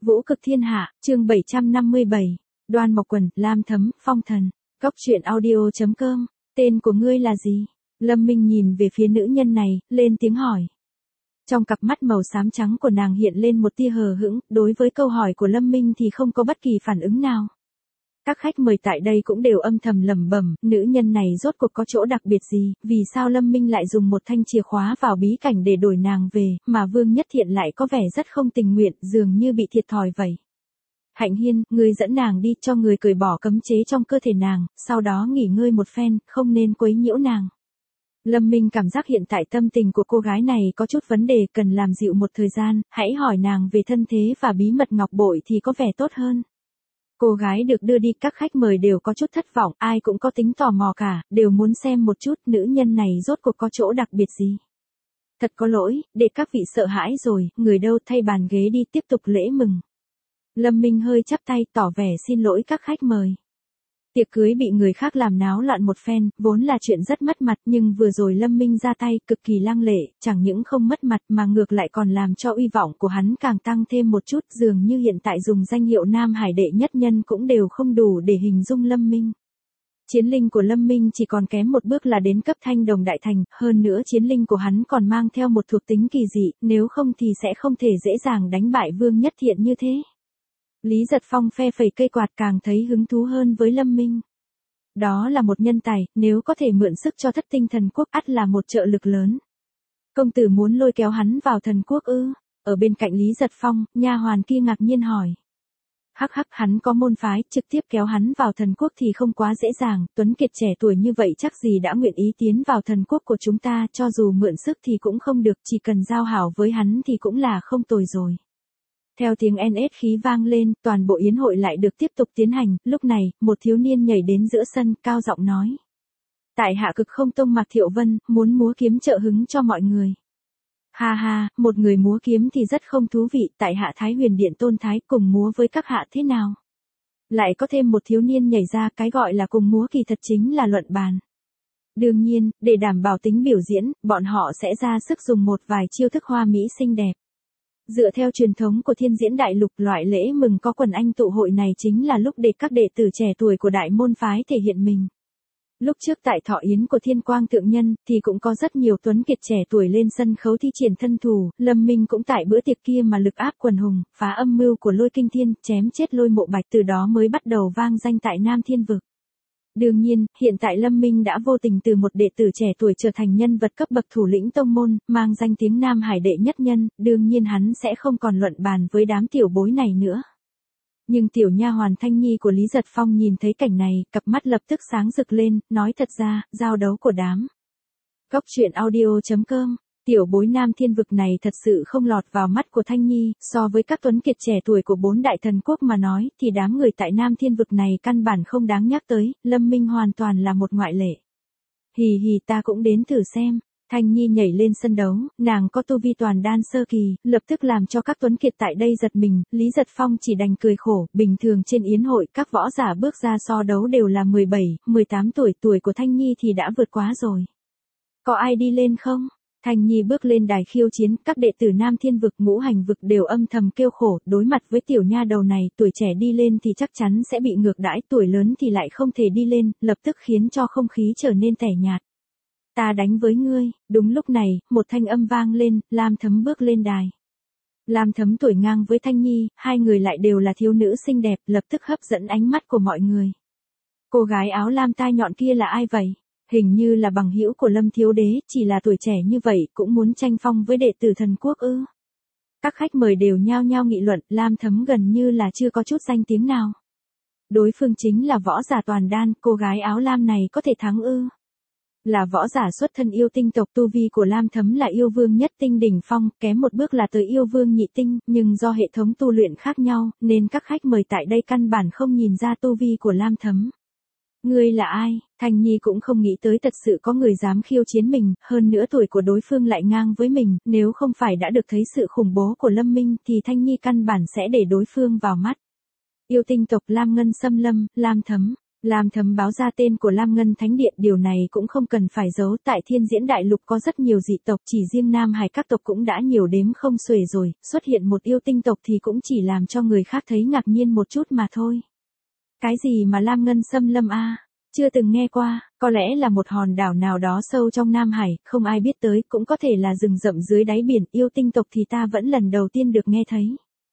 Vũ cực thiên hạ, chương 757. Đoan Mộc Quần, Lam Thấm, Phong Thần. Góc truyện audio.com. Tên của ngươi là gì? Lâm Minh nhìn về phía nữ nhân này, lên tiếng hỏi. Trong cặp mắt màu xám trắng của nàng hiện lên một tia hờ hững, đối với câu hỏi của Lâm Minh thì không có bất kỳ phản ứng nào. Các khách mời tại đây cũng đều âm thầm lẩm bẩm, nữ nhân này rốt cuộc có chỗ đặc biệt gì, vì sao Lâm Minh lại dùng một thanh chìa khóa vào bí cảnh để đổi nàng về, mà Vương Nhất Thiện lại có vẻ rất không tình nguyện, dường như bị thiệt thòi vậy. Hạnh Hiên, ngươi dẫn nàng đi, cho người cởi bỏ cấm chế trong cơ thể nàng, sau đó nghỉ ngơi một phen, không nên quấy nhiễu nàng. Lâm Minh cảm giác hiện tại tâm tình của cô gái này có chút vấn đề, cần làm dịu một thời gian, hãy hỏi nàng về thân thế và bí mật ngọc bội thì có vẻ tốt hơn. Cô gái được đưa đi, các khách mời đều có chút thất vọng, ai cũng có tính tò mò cả, đều muốn xem một chút nữ nhân này rốt cuộc có chỗ đặc biệt gì. Thật có lỗi, để các vị sợ hãi rồi, người đâu, thay bàn ghế đi, tiếp tục lễ mừng. Lâm Minh hơi chắp tay tỏ vẻ xin lỗi các khách mời. Tiệc cưới bị người khác làm náo loạn một phen, vốn là chuyện rất mất mặt, nhưng vừa rồi Lâm Minh ra tay cực kỳ lăng lệ, chẳng những không mất mặt mà ngược lại còn làm cho uy vọng của hắn càng tăng thêm một chút, dường như hiện tại dùng danh hiệu Nam Hải đệ nhất nhân cũng đều không đủ để hình dung Lâm Minh. Chiến linh của Lâm Minh chỉ còn kém một bước là đến cấp thanh đồng đại thành, hơn nữa chiến linh của hắn còn mang theo một thuộc tính kỳ dị, nếu không thì sẽ không thể dễ dàng đánh bại Vương Nhất Thiện như thế. Lý Giật Phong phe phẩy cây quạt càng thấy hứng thú hơn với Lâm Minh. Đó là một nhân tài, nếu có thể mượn sức cho Thất Tinh Thần Quốc ắt là một trợ lực lớn. Công tử muốn lôi kéo hắn vào thần quốc ư? Ở bên cạnh Lý Giật Phong, nha hoàn kia ngạc nhiên hỏi. Hắc hắc, hắn có môn phái, trực tiếp kéo hắn vào thần quốc thì không quá dễ dàng, Tuấn Kiệt trẻ tuổi như vậy chắc gì đã nguyện ý tiến vào thần quốc của chúng ta, cho dù mượn sức thì cũng không được, chỉ cần giao hảo với hắn thì cũng là không tồi rồi. Theo tiếng NS khí vang lên, toàn bộ yến hội lại được tiếp tục tiến hành, lúc này, một thiếu niên nhảy đến giữa sân, cao giọng nói. Tại hạ Cực Không Tông Mạc Thiệu Vân, muốn múa kiếm trợ hứng cho mọi người. Ha ha, một người múa kiếm thì rất không thú vị, tại hạ Thái Huyền Điện Tôn Thái cùng múa với các hạ thế nào? Lại có thêm một thiếu niên nhảy ra, cái gọi là cùng múa kỳ thật chính là luận bàn. Đương nhiên, để đảm bảo tính biểu diễn, bọn họ sẽ ra sức dùng một vài chiêu thức hoa mỹ xinh đẹp. Dựa theo truyền thống của Thiên Diễn Đại Lục, loại lễ mừng có quần anh tụ hội này chính là lúc để các đệ tử trẻ tuổi của đại môn phái thể hiện mình. Lúc trước tại thọ yến của Thiên Quang Thượng Nhân thì cũng có rất nhiều tuấn kiệt trẻ tuổi lên sân khấu thi triển thân thủ, Lâm Minh cũng tại bữa tiệc kia mà lực áp quần hùng, phá âm mưu của Lôi Kinh Thiên, chém chết Lôi Mộ Bạch, từ đó mới bắt đầu vang danh tại Nam Thiên Vực. Đương nhiên, hiện tại Lâm Minh đã vô tình từ một đệ tử trẻ tuổi trở thành nhân vật cấp bậc thủ lĩnh tông môn, mang danh tiếng Nam Hải đệ nhất nhân, đương nhiên hắn sẽ không còn luận bàn với đám tiểu bối này nữa. Nhưng tiểu nha hoàn Thanh Nhi của Lý Giật Phong nhìn thấy cảnh này, cặp mắt lập tức sáng rực lên, nói thật ra, giao đấu của đám. Góc truyện audio.com. Tiểu bối Nam Thiên Vực này thật sự không lọt vào mắt của Thanh Nhi, so với các tuấn kiệt trẻ tuổi của bốn đại thần quốc mà nói, thì đám người tại Nam Thiên Vực này căn bản không đáng nhắc tới, Lâm Minh hoàn toàn là một ngoại lệ. Hì hì, ta cũng đến thử xem. Thanh Nhi nhảy lên sân đấu, nàng có tu vi toàn đan sơ kỳ, lập tức làm cho các tuấn kiệt tại đây giật mình, Lý Giật Phong chỉ đành cười khổ, bình thường trên yến hội các võ giả bước ra so đấu đều là 17, 18 tuổi, tuổi của Thanh Nhi thì đã vượt quá rồi. Có ai đi lên không? Thanh Nhi bước lên đài khiêu chiến, các đệ tử Nam Thiên Vực, Ngũ Hành Vực đều âm thầm kêu khổ, đối mặt với tiểu nha đầu này, tuổi trẻ đi lên thì chắc chắn sẽ bị ngược đãi, tuổi lớn thì lại không thể đi lên, lập tức khiến cho không khí trở nên tẻ nhạt. Ta đánh với ngươi. Đúng lúc này, một thanh âm vang lên, Lam Thấm bước lên đài. Lam Thấm tuổi ngang với Thanh Nhi, hai người lại đều là thiếu nữ xinh đẹp, lập tức hấp dẫn ánh mắt của mọi người. Cô gái áo lam tai nhọn kia là ai vậy? Hình như là bằng hữu của Lâm thiếu đế, chỉ là tuổi trẻ như vậy cũng muốn tranh phong với đệ tử thần quốc ư? Các khách mời đều nhao nhao nghị luận, Lam Thấm gần như là chưa có chút danh tiếng nào. Đối phương chính là võ giả toàn đan, cô gái áo lam này có thể thắng ư? Là võ giả xuất thân yêu tinh tộc, tu vi của Lam Thấm là yêu vương nhất tinh đỉnh phong, kém một bước là tới yêu vương nhị tinh, nhưng do hệ thống tu luyện khác nhau, nên các khách mời tại đây căn bản không nhìn ra tu vi của Lam Thấm. Ngươi là ai? Thanh Nhi cũng không nghĩ tới thật sự có người dám khiêu chiến mình, hơn nữa tuổi của đối phương lại ngang với mình, nếu không phải đã được thấy sự khủng bố của Lâm Minh thì Thanh Nhi căn bản sẽ để đối phương vào mắt. Yêu tinh tộc Lam Ngân Xâm Lâm, Lam Thấm. Lam Thấm báo ra tên của Lam Ngân Thánh Điện, điều này cũng không cần phải giấu, tại Thiên Diễn Đại Lục có rất nhiều dị tộc, chỉ riêng Nam Hải các tộc cũng đã nhiều đếm không xuể rồi, xuất hiện một yêu tinh tộc thì cũng chỉ làm cho người khác thấy ngạc nhiên một chút mà thôi. Cái gì mà Lam Ngân Xâm Lâm a? Chưa từng nghe qua, có lẽ là một hòn đảo nào đó sâu trong Nam Hải, không ai biết tới, cũng có thể là rừng rậm dưới đáy biển, yêu tinh tộc thì ta vẫn lần đầu tiên được nghe thấy.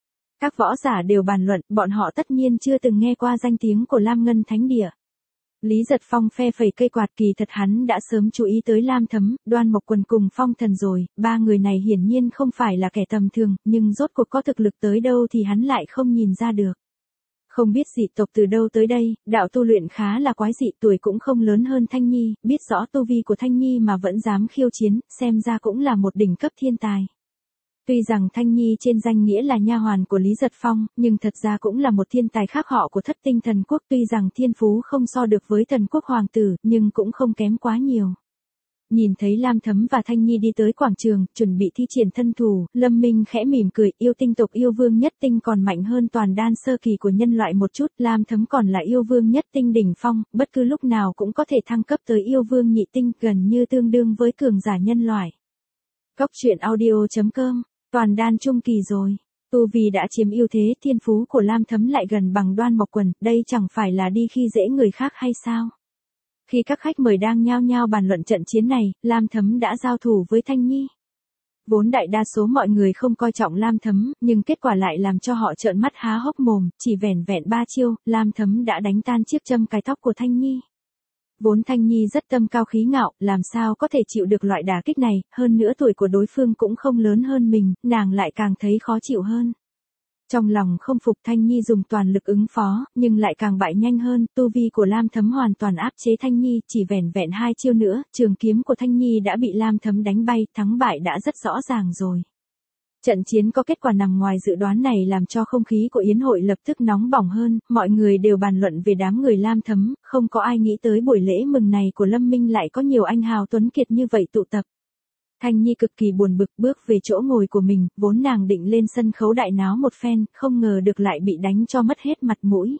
Các võ giả đều bàn luận, bọn họ tất nhiên chưa từng nghe qua danh tiếng của Lam Ngân Thánh Địa. Lý Giật Phong phe phẩy cây quạt, kỳ thật hắn đã sớm chú ý tới Lam Thấm, Đoan Mộc Quần cùng Phong Thần rồi, ba người này hiển nhiên không phải là kẻ tầm thường, nhưng rốt cuộc có thực lực tới đâu thì hắn lại không nhìn ra được. Không biết dị tộc từ đâu tới đây, đạo tu luyện khá là quái dị, tuổi cũng không lớn hơn Thanh Nhi, biết rõ tu vi của Thanh Nhi mà vẫn dám khiêu chiến, xem ra cũng là một đỉnh cấp thiên tài. Tuy rằng Thanh Nhi trên danh nghĩa là nha hoàn của Lý Giật Phong, nhưng thật ra cũng là một thiên tài khác họ của Thất Tinh Thần Quốc, tuy rằng thiên phú không so được với Thần Quốc Hoàng tử, nhưng cũng không kém quá nhiều. Nhìn thấy Lam Thấm và Thanh Nhi đi tới quảng trường, chuẩn bị thi triển thân thủ, Lâm Minh khẽ mỉm cười, yêu tinh tộc yêu vương nhất tinh còn mạnh hơn toàn đan sơ kỳ của nhân loại một chút, Lam Thấm còn là yêu vương nhất tinh đỉnh phong, bất cứ lúc nào cũng có thể thăng cấp tới yêu vương nhị tinh, gần như tương đương với cường giả nhân loại. Cốc truyện audio.com, toàn đan trung kỳ rồi. Tu vi đã chiếm ưu thế, thiên phú của Lam Thấm lại gần bằng Đoan Mộc Quần, đây chẳng phải là đi khi dễ người khác hay sao? Khi các khách mời đang nhao nhao bàn luận trận chiến này, Lam Thấm đã giao thủ với Thanh Nhi. Vốn đại đa số mọi người không coi trọng Lam Thấm, nhưng kết quả lại làm cho họ trợn mắt há hốc mồm, chỉ vẻn vẹn 3 chiêu, Lam Thấm đã đánh tan chiếc châm cài tóc của Thanh Nhi. Vốn Thanh Nhi rất tâm cao khí ngạo, làm sao có thể chịu được loại đả kích này, hơn nữa tuổi của đối phương cũng không lớn hơn mình, nàng lại càng thấy khó chịu hơn. Trong lòng không phục, Thanh Nhi dùng toàn lực ứng phó, nhưng lại càng bại nhanh hơn, tu vi của Lam Thấm hoàn toàn áp chế Thanh Nhi, chỉ vẻn vẹn 2 chiêu nữa, trường kiếm của Thanh Nhi đã bị Lam Thấm đánh bay, thắng bại đã rất rõ ràng rồi. Trận chiến có kết quả nằm ngoài dự đoán này làm cho không khí của yến hội lập tức nóng bỏng hơn, mọi người đều bàn luận về đám người Lam Thấm, không có ai nghĩ tới buổi lễ mừng này của Lâm Minh lại có nhiều anh hào tuấn kiệt như vậy tụ tập. Thanh Nhi cực kỳ buồn bực bước về chỗ ngồi của mình, vốn nàng định lên sân khấu đại náo một phen, không ngờ được lại bị đánh cho mất hết mặt mũi.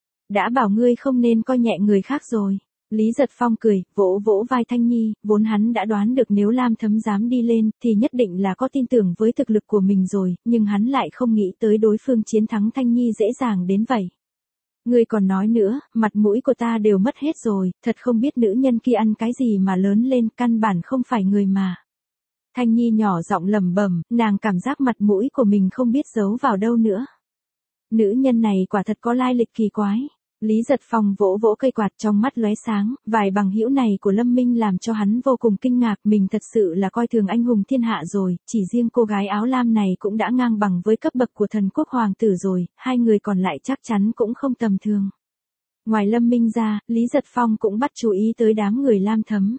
Đã bảo ngươi không nên coi nhẹ người khác rồi. Lý Giật Phong cười, vỗ vỗ vai Thanh Nhi, vốn hắn đã đoán được nếu Lam Thấm dám đi lên, thì nhất định là có tin tưởng với thực lực của mình rồi, nhưng hắn lại không nghĩ tới đối phương chiến thắng Thanh Nhi dễ dàng đến vậy. Ngươi còn nói nữa, mặt mũi của ta đều mất hết rồi, thật không biết nữ nhân kia ăn cái gì mà lớn lên, căn bản không phải người mà. Thanh Nhi nhỏ giọng lẩm bẩm, nàng cảm giác mặt mũi của mình không biết giấu vào đâu nữa. Nữ nhân này quả thật có lai lịch kỳ quái. Lý Giật Phong vỗ vỗ cây quạt, trong mắt lóe sáng, vài bằng hữu này của Lâm Minh làm cho hắn vô cùng kinh ngạc, mình thật sự là coi thường anh hùng thiên hạ rồi, chỉ riêng cô gái áo lam này cũng đã ngang bằng với cấp bậc của Thần Quốc Hoàng tử rồi, hai người còn lại chắc chắn cũng không tầm thường. Ngoài Lâm Minh ra, Lý Giật Phong cũng bắt chú ý tới đám người Lam Thấm.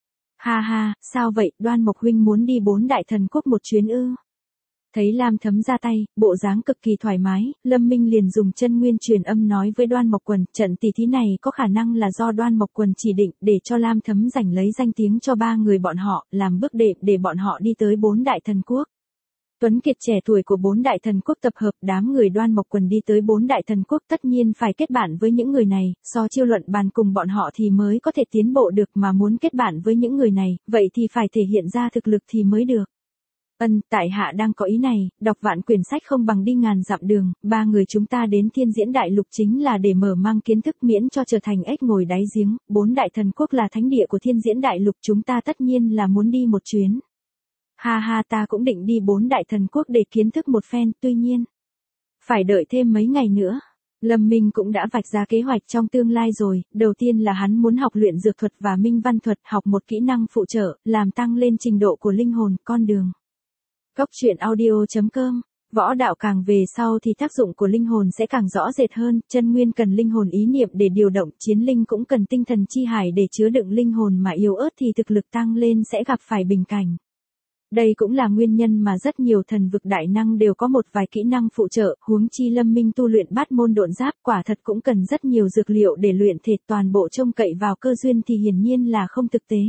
Ha ha, sao vậy, Đoan Mộc huynh muốn đi 4 đại thần quốc một chuyến ư? Thấy Lam Thấm ra tay, bộ dáng cực kỳ thoải mái, Lâm Minh liền dùng chân nguyên truyền âm nói với Đoan Mộc Quần, trận tỷ thí này có khả năng là do Đoan Mộc Quần chỉ định, để cho Lam Thấm giành lấy danh tiếng cho ba người bọn họ, làm bước đệm để bọn họ đi tới 4 đại thần quốc. Tuấn kiệt trẻ tuổi của 4 đại thần quốc tập hợp, đám người Đoan Mộc Quần đi tới 4 đại thần quốc tất nhiên phải kết bạn với những người này, so chiêu luận bàn cùng bọn họ thì mới có thể tiến bộ được, mà muốn kết bạn với những người này, vậy thì phải thể hiện ra thực lực thì mới được. Tại hạ đang có ý này, đọc vạn quyển sách không bằng đi ngàn dặm đường, ba người chúng ta đến Thiên Diễn Đại Lục chính là để mở mang kiến thức, miễn cho trở thành ếch ngồi đáy giếng, 4 đại thần quốc là thánh địa của Thiên Diễn Đại Lục, chúng ta tất nhiên là muốn đi một chuyến. Ha ha, ta cũng định đi 4 đại thần quốc để kiến thức một phen, tuy nhiên phải đợi thêm mấy ngày nữa. Lâm Minh cũng đã vạch ra kế hoạch trong tương lai rồi, đầu tiên là hắn muốn học luyện dược thuật và minh văn thuật, học một kỹ năng phụ trợ, làm tăng lên trình độ của linh hồn, con đường. Cốc truyện audio.com, võ đạo càng về sau thì tác dụng của linh hồn sẽ càng rõ rệt hơn, chân nguyên cần linh hồn ý niệm để điều động, chiến linh cũng cần tinh thần chi hải để chứa đựng linh hồn, mà yếu ớt thì thực lực tăng lên sẽ gặp phải bình cảnh. Đây cũng là nguyên nhân mà rất nhiều thần vực đại năng đều có một vài kỹ năng phụ trợ, huống chi Lâm Minh tu luyện bát môn độn giáp, quả thật cũng cần rất nhiều dược liệu để luyện thể, toàn bộ trông cậy vào cơ duyên thì hiển nhiên là không thực tế.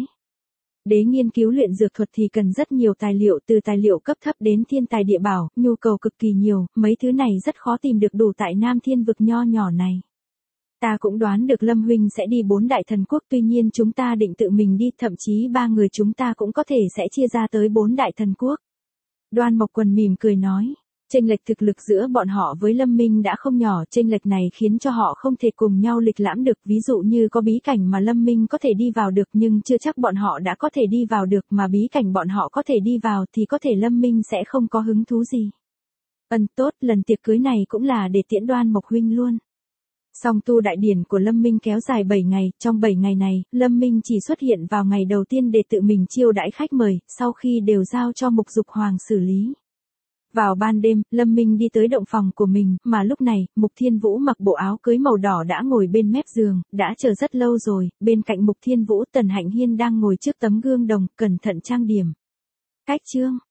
Để nghiên cứu luyện dược thuật thì cần rất nhiều tài liệu, từ tài liệu cấp thấp đến thiên tài địa bảo, nhu cầu cực kỳ nhiều, mấy thứ này rất khó tìm được đủ tại Nam Thiên vực nho nhỏ này. Ta cũng đoán được Lâm huynh sẽ đi 4 đại thần quốc, tuy nhiên chúng ta định tự mình đi, thậm chí 3 người chúng ta cũng có thể sẽ chia ra tới 4 đại thần quốc. Đoan Mộc Quần mỉm cười nói, chênh lệch thực lực giữa bọn họ với Lâm Minh đã không nhỏ, chênh lệch này khiến cho họ không thể cùng nhau lịch lãm được, ví dụ như có bí cảnh mà Lâm Minh có thể đi vào được nhưng chưa chắc bọn họ đã có thể đi vào được, mà bí cảnh bọn họ có thể đi vào thì có thể Lâm Minh sẽ không có hứng thú gì. Tốt, lần tiệc cưới này cũng là để tiễn Đoan Mộc huynh luôn. Song tu đại điển của Lâm Minh kéo dài 7 ngày, trong 7 ngày này, Lâm Minh chỉ xuất hiện vào ngày đầu tiên để tự mình chiêu đãi khách mời, sau khi đều giao cho Mục Dục Hoàng xử lý. Vào ban đêm, Lâm Minh đi tới động phòng của mình, mà lúc này, Mục Thiên Vũ mặc bộ áo cưới màu đỏ đã ngồi bên mép giường, đã chờ rất lâu rồi, bên cạnh Mục Thiên Vũ Tần Hạnh Hiên đang ngồi trước tấm gương đồng, cẩn thận trang điểm. Cách chương